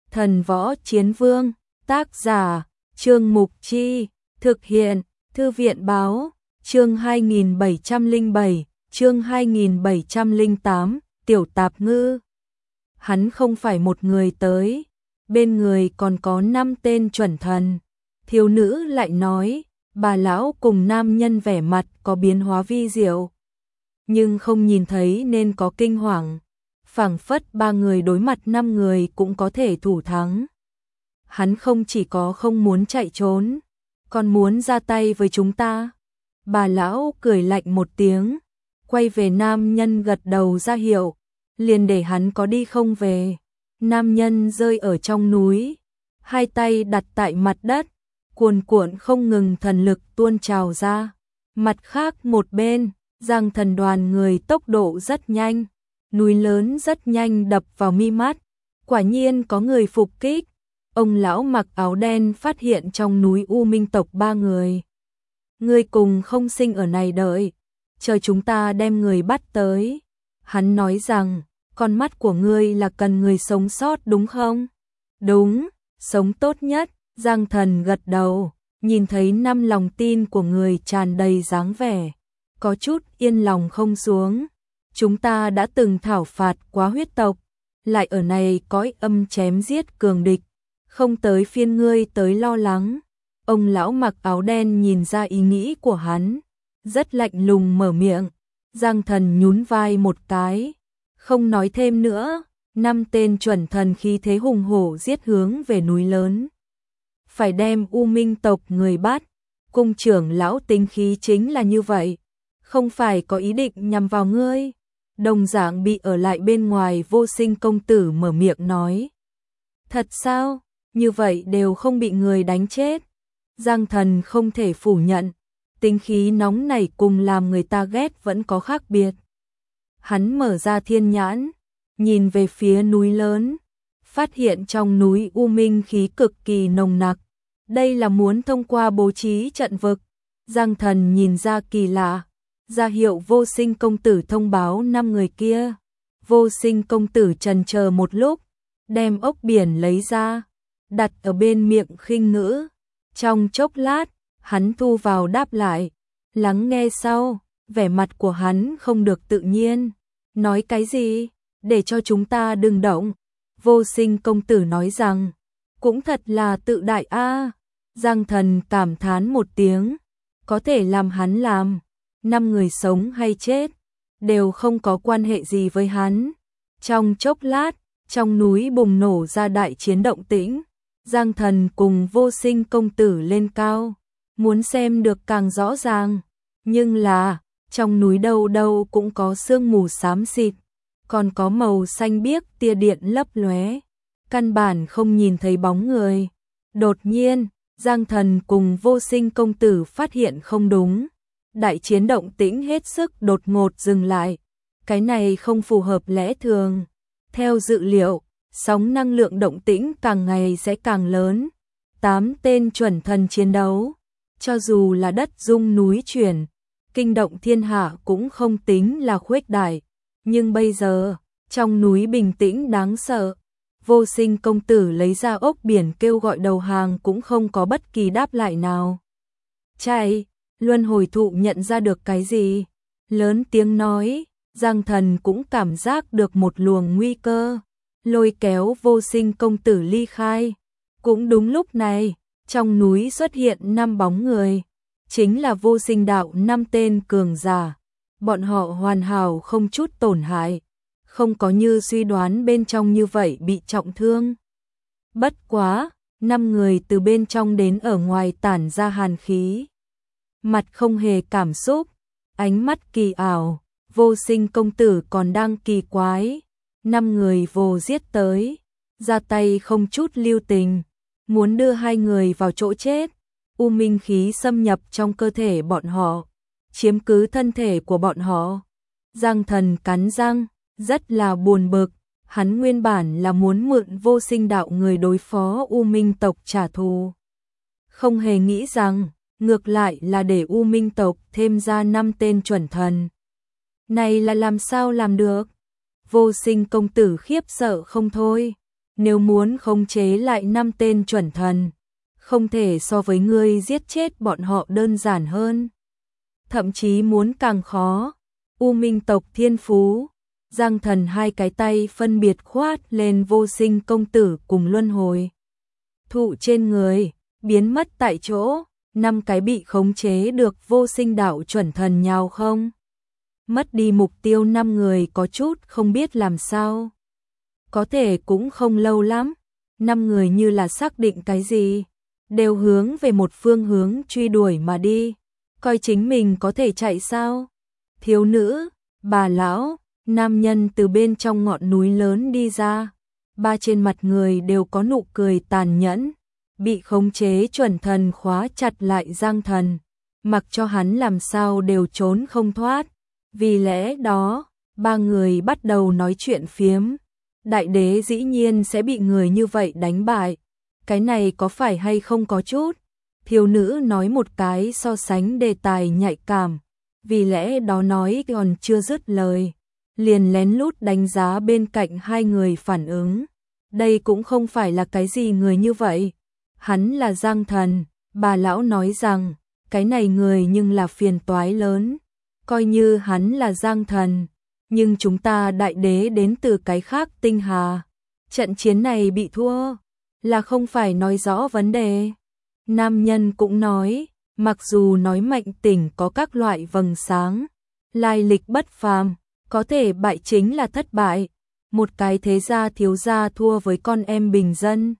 Thần Võ Chiến Vương, tác giả, Trương Mục Chi, thực hiện, Thư viện báo, chương 2707, chương 2708, Tiểu Tạp Ngư. Hắn không phải một người tới, bên người còn có 5 tên chuẩn thần. Thiếu nữ lại nói, bà lão cùng nam nhân vẻ mặt có biến hóa vi diệu, nhưng không nhìn thấy nên có kinh hoàng. Phảng phất 3 người đối mặt 5 người cũng có thể thủ thắng. Hắn không chỉ có không muốn chạy trốn, còn muốn ra tay với chúng ta. Bà lão cười lạnh một tiếng, quay về nam nhân gật đầu ra hiệu, liền để hắn có đi không về. Nam nhân rơi ở trong núi, hai tay đặt tại mặt đất, cuồn cuộn không ngừng thần lực tuôn trào ra. Mặt khác một bên, Giang Thần đoàn người tốc độ rất nhanh, núi lớn rất nhanh đập vào mi mắt, quả nhiên có người phục kích. Ông lão mặc áo đen phát hiện trong núi U Minh tộc 3 người. Ngươi cùng không sinh ở này đợi, chờ chúng ta đem người bắt tới. Hắn nói rằng, con mắt của ngươi là cần người sống sót đúng không? Đúng, sống tốt nhất. Giang Thần gật đầu, nhìn thấy 5 lòng tin của người tràn đầy dáng vẻ, có chút yên lòng không xuống. Chúng ta đã từng thảo phạt quá huyết tộc, lại ở này cõi âm chém giết cường địch, không tới phiên ngươi tới lo lắng. Ông lão mặc áo đen nhìn ra ý nghĩ của hắn, rất lạnh lùng mở miệng. Giang Thần nhún vai một cái, không nói thêm nữa. 5 tên chuẩn thần khí thế hùng hổ giết hướng về núi lớn, phải đem U Minh tộc người bắt. Cung trưởng lão tính khí chính là như vậy, không phải có ý định nhằm vào ngươi. Đồng dạng bị ở lại bên ngoài Vô Sinh công tử mở miệng nói. Thật sao? Như vậy đều không bị người đánh chết. Giang Thần không thể phủ nhận, tính khí nóng này cùng làm người ta ghét vẫn có khác biệt. Hắn mở ra thiên nhãn, nhìn về phía núi lớn, phát hiện trong núi U Minh khí cực kỳ nồng nặc. Đây là muốn thông qua bố trí trận vực. Giang Thần nhìn ra kỳ lạ, ra hiệu Vô Sinh công tử thông báo 5 người kia. Vô Sinh công tử chần chờ một lúc, đem ốc biển lấy ra, đặt ở bên miệng khinh ngữ. Trong chốc lát, hắn thu vào đáp lại. Lắng nghe sau, vẻ mặt của hắn không được tự nhiên. Nói cái gì? Để cho chúng ta đừng động. Vô Sinh công tử nói rằng, cũng thật là tự đại a. Giang Thần cảm thán một tiếng, có thể làm hắn làm. 5 người sống hay chết, đều không có quan hệ gì với hắn. Trong chốc lát, trong núi bùng nổ ra đại chiến động tĩnh. Giang Thần cùng Vô Sinh công tử lên cao, muốn xem được càng rõ ràng. Nhưng là, trong núi đâu đâu cũng có sương mù xám xịt, còn có màu xanh biếc tia điện lấp lóe, căn bản không nhìn thấy bóng người. Đột nhiên, Giang Thần cùng Vô Sinh công tử phát hiện không đúng. Đại chiến động tĩnh hết sức đột ngột dừng lại. Cái này không phù hợp lẽ thường. Theo dự liệu, sóng năng lượng động tĩnh càng ngày sẽ càng lớn. 8 tên chuẩn thần chiến đấu, cho dù là đất rung núi chuyển, kinh động thiên hạ cũng không tính là khuếch đại. Nhưng bây giờ, trong núi bình tĩnh đáng sợ. Vô Sinh công tử lấy ra ốc biển kêu gọi đầu hàng cũng không có bất kỳ đáp lại nào. Chạy! Luân hồi thụ nhận ra được cái gì? Lớn tiếng nói. Giang Thần cũng cảm giác được một luồng nguy cơ, lôi kéo Vô Sinh công tử ly khai. Cũng đúng lúc này, trong núi xuất hiện 5 bóng người, chính là Vô Sinh đạo 5 tên cường giả. Bọn họ hoàn hảo không chút tổn hại, không có như suy đoán bên trong như vậy bị trọng thương. Bất quá, 5 người từ bên trong đến ở ngoài tản ra hàn khí, mặt không hề cảm xúc, ánh mắt kỳ ảo. Vô Sinh công tử còn đang kỳ quái. 5 người vồ giết tới, ra tay không chút lưu tình, muốn đưa 2 người vào chỗ chết. U Minh khí xâm nhập trong cơ thể bọn họ, chiếm cứ thân thể của bọn họ. Giang Thần cắn răng, rất là buồn bực. Hắn nguyên bản là muốn mượn Vô Sinh đạo người đối phó U Minh tộc trả thù, không hề nghĩ rằng ngược lại là để U Minh tộc thêm ra 5 tên chuẩn thần. Này là làm sao làm được? Vô Sinh công tử khiếp sợ không thôi. nếu muốn khống chế lại 5 tên chuẩn thần, không thể so với ngươi giết chết bọn họ đơn giản hơn. Thậm chí muốn càng khó. U Minh tộc thiên phú, Giang Thần hai cái tay phân biệt khoát lên Vô Sinh công tử cùng luân hồi thụ trên người, biến mất tại chỗ. 5 cái bị khống chế được Vô Sinh đạo chuẩn thần nhào không. Mất đi mục tiêu 5 người có chút không biết làm sao. Có thể cũng không lâu lắm, 5 người như là xác định cái gì, đều hướng về một phương hướng truy đuổi mà đi, coi chính mình có thể chạy sao. Thiếu nữ, bà lão, nam nhân từ bên trong ngọn núi lớn đi ra, ba trên mặt người đều có nụ cười tàn nhẫn, bị khống chế chuẩn thần khóa chặt lại Giang Thần, mặc cho hắn làm sao đều trốn không thoát. Vì lẽ đó, ba người bắt đầu nói chuyện phiếm. Đại đế dĩ nhiên sẽ bị người như vậy đánh bại. Cái này có phải hay không có chút? Thiếu nữ nói một cái so sánh đề tài nhạy cảm. Vì lẽ đó nói còn chưa dứt lời, liền lén lút đánh giá bên cạnh hai người phản ứng. Đây cũng không phải là cái gì người như vậy. Hắn là Giang Thần, bà lão nói rằng, cái này người nhưng là phiền toái lớn. Coi như hắn là Giang Thần, nhưng chúng ta đại đế đến từ cái khác tinh hà. Trận chiến này bị thua, là không phải nói rõ vấn đề. Nam nhân cũng nói, mặc dù nói Mạnh Tỉnh có các loại vầng sáng, lai lịch bất phàm, có thể bại chính là thất bại. Một cái thế gia thiếu gia thua với con em bình dân.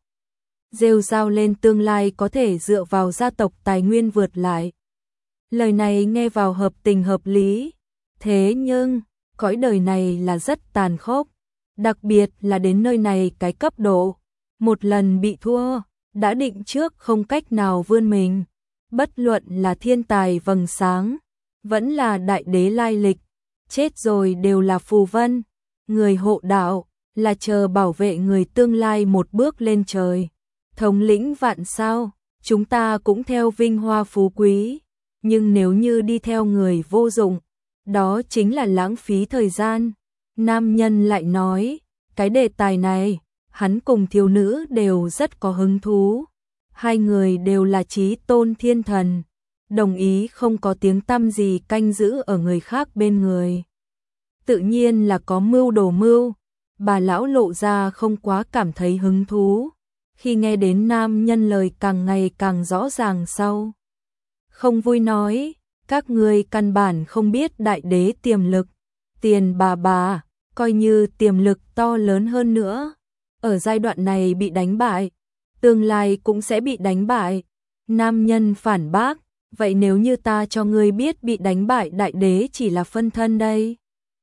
Rêu rao lên tương lai có thể dựa vào gia tộc tài nguyên vượt lại. Lời này nghe vào hợp tình hợp lý. Thế nhưng, cõi đời này là rất tàn khốc. Đặc biệt là đến nơi này cái cấp độ. Một lần bị thua, đã định trước không cách nào vươn mình. Bất luận là thiên tài vầng sáng, vẫn là đại đế lai lịch. Chết rồi đều là phù vân. Người hộ đạo, là chờ bảo vệ người tương lai một bước lên trời. Thống lĩnh vạn sao, chúng ta cũng theo vinh hoa phú quý. Nhưng nếu như đi theo người vô dụng, đó chính là lãng phí thời gian. Nam nhân lại nói, cái đề tài này, hắn cùng thiếu nữ đều rất có hứng thú. Hai người đều là chí tôn thiên thần, đồng ý không có tiếng tăm gì canh giữ ở người khác bên người. Tự nhiên là có mưu đồ mưu. Bà lão lộ ra không quá cảm thấy hứng thú. Khi nghe đến nam nhân lời càng ngày càng rõ ràng sau. Không vui nói, các người căn bản không biết đại đế tiềm lực. Tiền bà, coi như tiềm lực to lớn hơn nữa. Ở giai đoạn này bị đánh bại, tương lai cũng sẽ bị đánh bại. Nam nhân phản bác, vậy nếu như ta cho ngươi biết bị đánh bại đại đế chỉ là phân thân đây?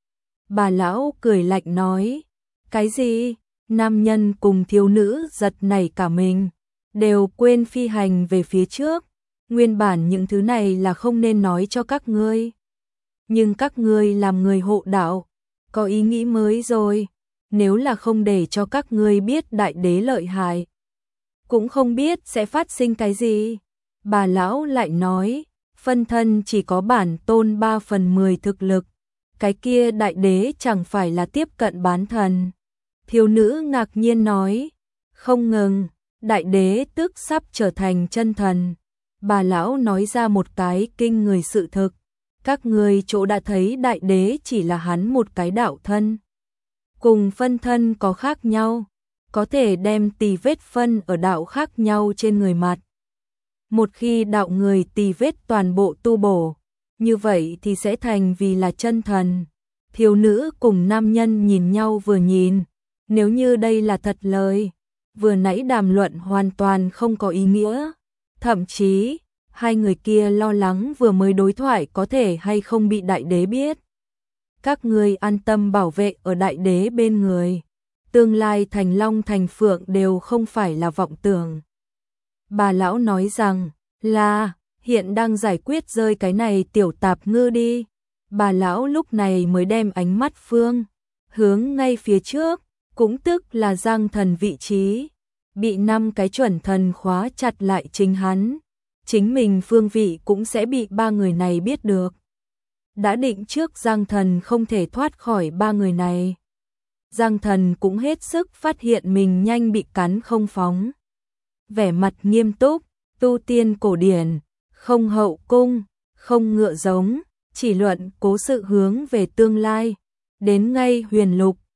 Bà lão cười lạnh nói, cái gì? Nam nhân cùng thiếu nữ giật nảy cả mình, đều quên phi hành về phía trước. Nguyên bản những thứ này là không nên nói cho các ngươi. Nhưng các ngươi làm người hộ đạo, có ý nghĩ mới rồi. Nếu là không để cho các ngươi biết đại đế lợi hại, cũng không biết sẽ phát sinh cái gì. Bà lão lại nói, phân thân chỉ có bản tôn 3/10 thực lực. Cái kia đại đế chẳng phải là tiếp cận bán thần. Thiếu nữ ngạc nhiên nói, không ngừng, đại đế tức sắp trở thành chân thần. Bà lão nói ra một cái kinh người sự thực. Các người chỗ đã thấy đại đế chỉ là hắn một cái đạo thân. Cùng phân thân có khác nhau, có thể đem tì vết phân ở đạo khác nhau trên người mặt. Một khi đạo người tì vết toàn bộ tu bổ, như vậy thì sẽ thành vì là chân thần. Thiếu nữ cùng nam nhân nhìn nhau vừa nhìn, nếu như đây là thật lời, vừa nãy đàm luận hoàn toàn không có ý nghĩa. Thậm chí, hai người kia lo lắng vừa mới đối thoại có thể hay không bị đại đế biết. Các ngươi an tâm bảo vệ ở đại đế bên người. Tương lai thành long thành phượng đều không phải là vọng tưởng. Bà lão nói rằng, là, hiện đang giải quyết rơi cái này tiểu tạp ngư đi. Bà lão lúc này mới đem ánh mắt phương hướng ngay phía trước, cũng tức là Giang Thần vị trí. Bị 5 cái chuẩn thần khóa chặt lại chính hắn. Chính mình phương vị cũng sẽ bị 3 người này biết được. Đã định trước Giang Thần không thể thoát khỏi 3 người này. Giang Thần cũng hết sức phát hiện mình nhanh bị cắn không phóng. Vẻ mặt nghiêm túc, tu tiên cổ điển, không hậu cung, không ngựa giống, chỉ luận cố sự hướng về tương lai. Đến ngay huyền lục,